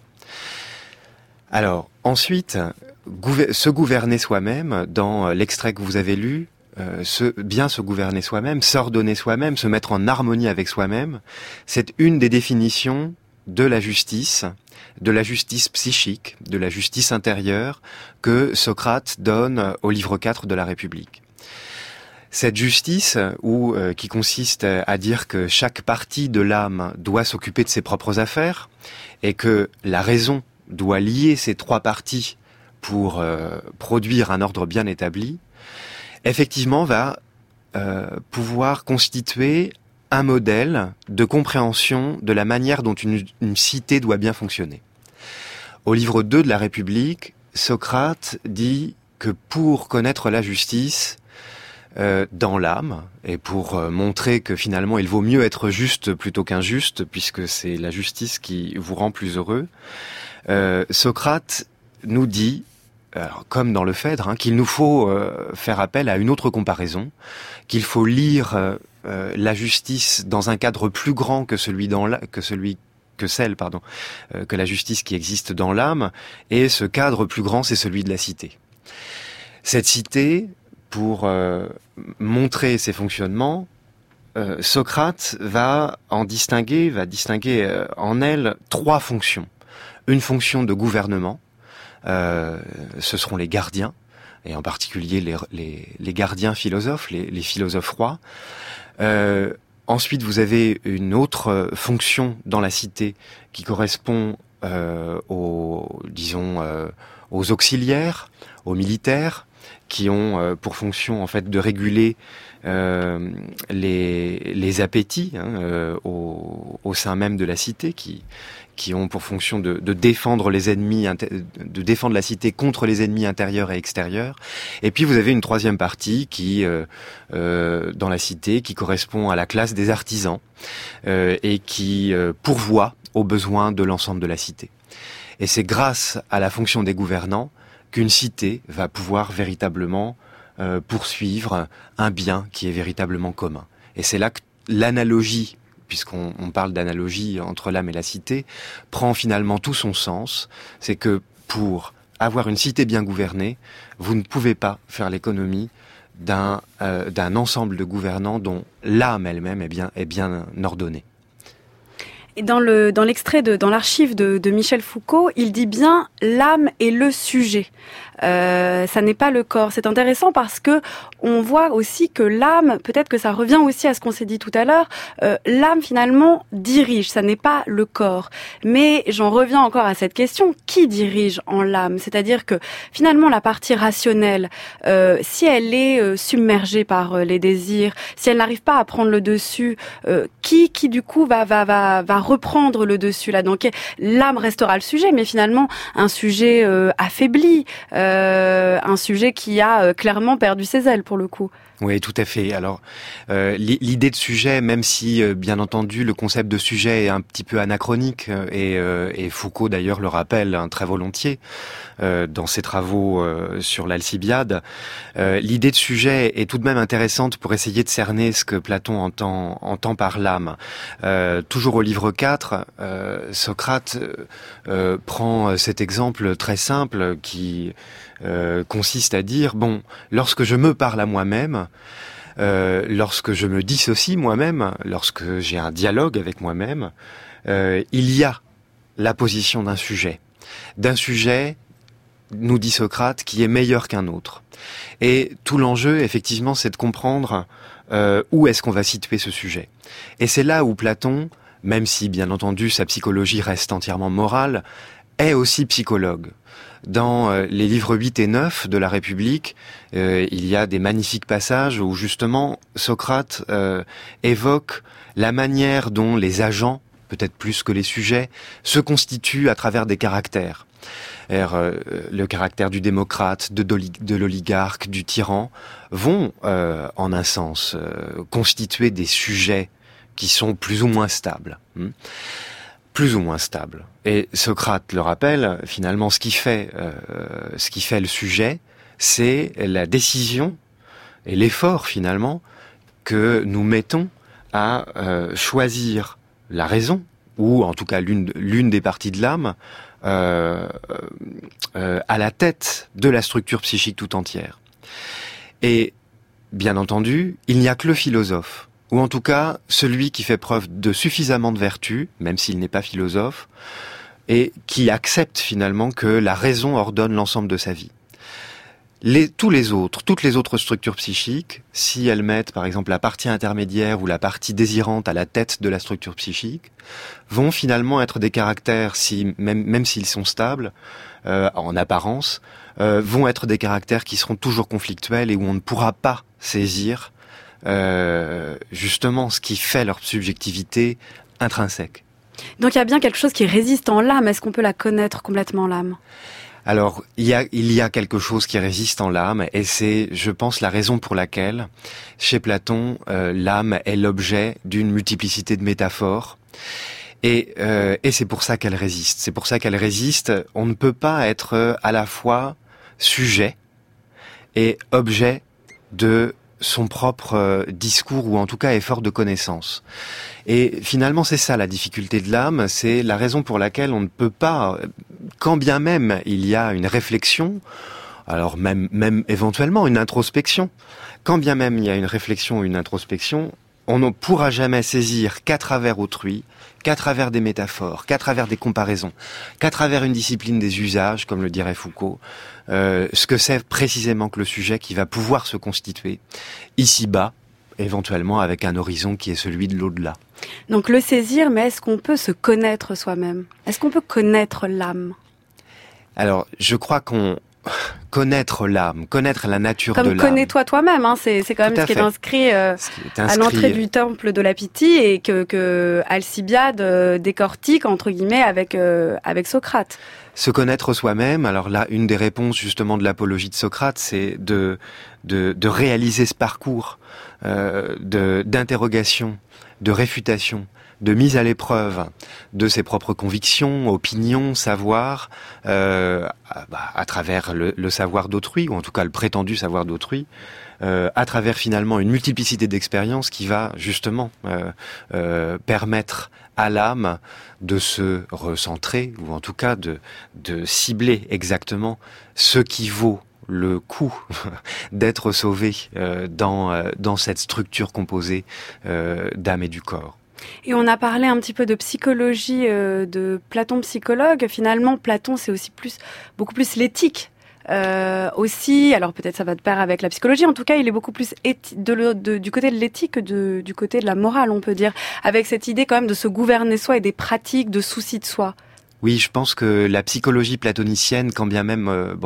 Alors ensuite, se gouverner soi-même, dans l'extrait que vous avez lu, bien se gouverner soi-même, s'ordonner soi-même, se mettre en harmonie avec soi-même, c'est une des définitions de la justice psychique, de la justice intérieure que Socrate donne au livre 4 de la République. Cette justice, qui consiste à dire que chaque partie de l'âme doit s'occuper de ses propres affaires et que la raison doit lier ces trois parties pour produire un ordre bien établi, effectivement va pouvoir constituer un modèle de compréhension de la manière dont une cité doit bien fonctionner. Au livre 2 de la République, Socrate dit que pour connaître la justice dans l'âme, et pour montrer que finalement il vaut mieux être juste plutôt qu'injuste, puisque c'est la justice qui vous rend plus heureux, Socrate nous dit, alors, comme dans le Phèdre, qu'il nous faut faire appel à une autre comparaison, qu'il faut lire la justice dans un cadre plus grand que la justice qui existe dans l'âme, et ce cadre plus grand, c'est celui de la cité. Cette cité, pour montrer ses fonctionnements, Socrate va distinguer en elle trois fonctions. Une fonction de gouvernement, ce seront les gardiens, et en particulier les gardiens philosophes, les philosophes rois. Ensuite, vous avez une autre fonction dans la cité qui correspond aux auxiliaires, aux militaires, qui ont pour fonction en fait de réguler les appétits au sein même de la cité, qui ont pour fonction de défendre les ennemis, de défendre la cité contre les ennemis intérieurs et extérieurs. Et puis vous avez une troisième partie qui, dans la cité, qui correspond à la classe des artisans et qui pourvoit aux besoins de l'ensemble de la cité. Et c'est grâce à la fonction des gouvernants qu'une cité va pouvoir véritablement poursuivre un bien qui est véritablement commun. Et c'est là que l'analogie, puisqu'on parle d'analogie entre l'âme et la cité, prend finalement tout son sens. C'est que pour avoir une cité bien gouvernée, vous ne pouvez pas faire l'économie d'un ensemble de gouvernants dont l'âme elle-même est bien ordonnée. Et dans l'extrait dans l'archive de Michel Foucault, il dit bien l'âme est le sujet. Ça n'est pas le corps. C'est intéressant parce que on voit aussi que l'âme, peut-être que ça revient aussi à ce qu'on s'est dit tout à l'heure, l'âme finalement dirige, ça n'est pas le corps. Mais j'en reviens encore à cette question, qui dirige en l'âme? C'est-à-dire que finalement la partie rationnelle, si elle est submergée par les désirs, si elle n'arrive pas à prendre le dessus, qui du coup va reprendre le dessus là? Donc l'âme restera le sujet, mais finalement un sujet affaibli, un sujet qui a clairement perdu ses ailes pour le coup. Oui, tout à fait. Alors, l'idée de sujet, même si, bien entendu, le concept de sujet est un petit peu anachronique, et Foucault d'ailleurs le rappelle très volontiers dans ses travaux sur l'Alcibiade, l'idée de sujet est tout de même intéressante pour essayer de cerner ce que Platon entend par l'âme. Toujours au livre 4, Socrate prend cet exemple très simple qui consiste à dire, bon, lorsque je me parle à moi-même, lorsque je me dissocie moi-même, lorsque j'ai un dialogue avec moi-même, il y a la position d'un sujet, nous dit Socrate, qui est meilleur qu'un autre. Et tout l'enjeu, effectivement, c'est de comprendre où est-ce qu'on va situer ce sujet. Et c'est là où Platon, même si, bien entendu, sa psychologie reste entièrement morale, est aussi psychologue. Dans les livres 8 et 9 de la République, il y a des magnifiques passages où justement Socrate évoque la manière dont les agents, peut-être plus que les sujets, se constituent à travers des caractères. Le caractère du démocrate, de l'oligarque, du tyran, vont, en un sens, constituer des sujets qui sont plus ou moins stables. Plus ou moins stable. Et Socrate le rappelle, finalement, ce qui fait le sujet, c'est la décision et l'effort, finalement, que nous mettons à choisir la raison, ou en tout cas l'une des parties de l'âme, à la tête de la structure psychique tout entière. Et, bien entendu, il n'y a que le philosophe, ou en tout cas celui qui fait preuve de suffisamment de vertu, même s'il n'est pas philosophe, et qui accepte finalement que la raison ordonne l'ensemble de sa vie. Toutes les autres structures psychiques, si elles mettent par exemple la partie intermédiaire ou la partie désirante à la tête de la structure psychique, vont finalement être des caractères, même s'ils sont stables, en apparence, vont être des caractères qui seront toujours conflictuels et où on ne pourra pas saisir justement ce qui fait leur subjectivité intrinsèque. Donc il y a bien quelque chose qui résiste en l'âme. Est-ce qu'on peut la connaître complètement, l'âme ? Alors, il y a quelque chose qui résiste en l'âme, et c'est, je pense, la raison pour laquelle, chez Platon, l'âme est l'objet d'une multiplicité de métaphores, et c'est pour ça qu'elle résiste. C'est pour ça qu'elle résiste. On ne peut pas être à la fois sujet et objet de son propre discours, ou en tout cas effort de connaissance. Et finalement, c'est ça la difficulté de l'âme, c'est la raison pour laquelle on ne peut pas, quand bien même il y a une réflexion, alors même éventuellement une introspection, quand bien même il y a une réflexion ou une introspection, on ne pourra jamais saisir qu'à travers autrui, qu'à travers des métaphores, qu'à travers des comparaisons, qu'à travers une discipline des usages, comme le dirait Foucault, ce que c'est précisément que le sujet qui va pouvoir se constituer ici-bas, éventuellement avec un horizon qui est celui de l'au-delà. Donc le saisir, mais est-ce qu'on peut se connaître soi-même ? Est-ce qu'on peut connaître l'âme ? Alors, je crois qu'on connaître l'âme, connaître la nature de l'âme. Comme connais-toi toi-même, hein, c'est quand même ce qui est inscrit à l'entrée du temple de la Pythie et que Alcibiade décortique entre guillemets avec Socrate. Se connaître soi-même, alors là, une des réponses justement de l'apologie de Socrate, c'est de réaliser ce parcours d'interrogation, de réfutation, de mise à l'épreuve de ses propres convictions, opinions, savoirs, à travers le savoir d'autrui, ou en tout cas le prétendu savoir d'autrui, à travers finalement une multiplicité d'expériences qui va justement permettre à l'âme de se recentrer, ou en tout cas de cibler exactement ce qui vaut le coup d'être sauvé dans cette structure composée d'âme et du corps. Et on a parlé un petit peu de psychologie de Platon, psychologue. Finalement, Platon, c'est aussi beaucoup plus l'éthique. Aussi, alors peut-être ça va de pair avec la psychologie, en tout cas il est beaucoup plus du côté de l'éthique que du côté de la morale, on peut dire, avec cette idée quand même de se gouverner soi et des pratiques de souci de soi. Oui, je pense que la psychologie platonicienne, quand bien même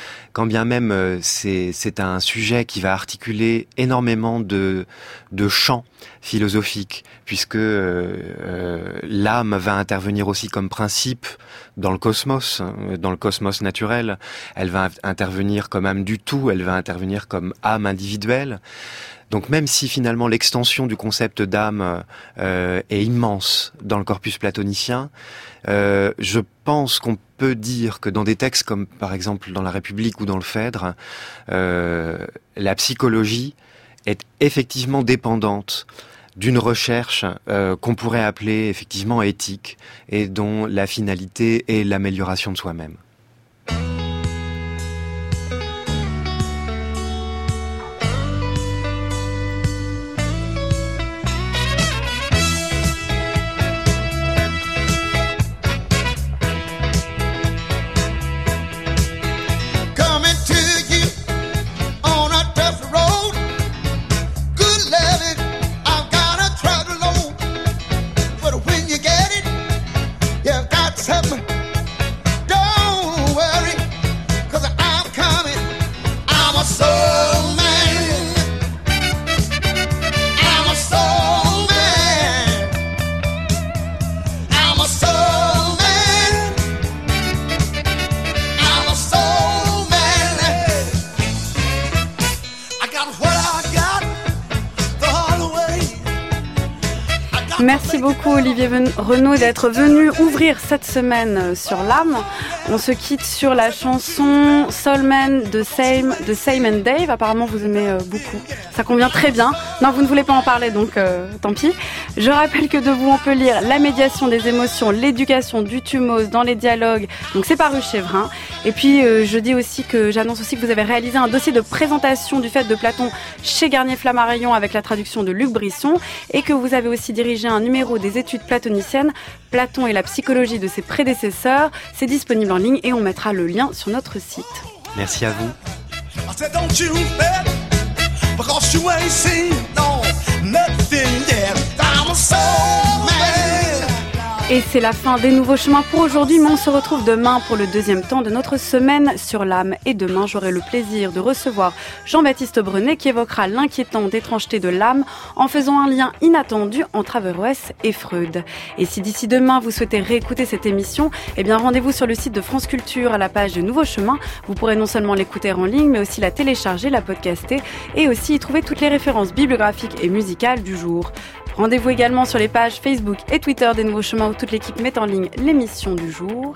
c'est un sujet qui va articuler énormément de champs philosophiques, puisque l'âme va intervenir aussi comme principe dans le cosmos naturel. Elle va intervenir comme âme du tout, elle va intervenir comme âme individuelle. Donc même si finalement l'extension du concept d'âme est immense dans le corpus platonicien, je pense qu'on peut dire que dans des textes comme par exemple dans la République ou dans le Phèdre, la psychologie est effectivement dépendante d'une recherche qu'on pourrait appeler effectivement éthique et dont la finalité est l'amélioration de soi-même. Merci beaucoup Olivier Renaud d'être venu ouvrir cette semaine sur l'âme. On se quitte sur la chanson Soul Man de Same and Dave. Apparemment vous aimez beaucoup. Ça convient très bien. Non, vous ne voulez pas en parler, donc tant pis. Je rappelle que de vous on peut lire La médiation des émotions, l'éducation du thumos dans les dialogues. Donc c'est paru chez Vrin. Et puis j'annonce aussi que vous avez réalisé un dossier de présentation du fait de Platon chez Garnier Flammarion avec la traduction de Luc Brisson, et que vous avez aussi dirigé un numéro des études platoniciennes, Platon et la psychologie de ses prédécesseurs. C'est disponible en ligne et on mettra le lien sur notre site. Merci à vous. Et c'est la fin des Nouveaux Chemins pour aujourd'hui, mais on se retrouve demain pour le deuxième temps de notre semaine sur l'âme. Et demain, j'aurai le plaisir de recevoir Jean-Baptiste Brenet qui évoquera l'inquiétante étrangeté de l'âme en faisant un lien inattendu entre Averroès et Freud. Et si d'ici demain, vous souhaitez réécouter cette émission, eh bien rendez-vous sur le site de France Culture à la page de Nouveaux Chemins. Vous pourrez non seulement l'écouter en ligne, mais aussi la télécharger, la podcaster et aussi y trouver toutes les références bibliographiques et musicales du jour. Rendez-vous également sur les pages Facebook et Twitter des Nouveaux Chemins où toute l'équipe met en ligne l'émission du jour.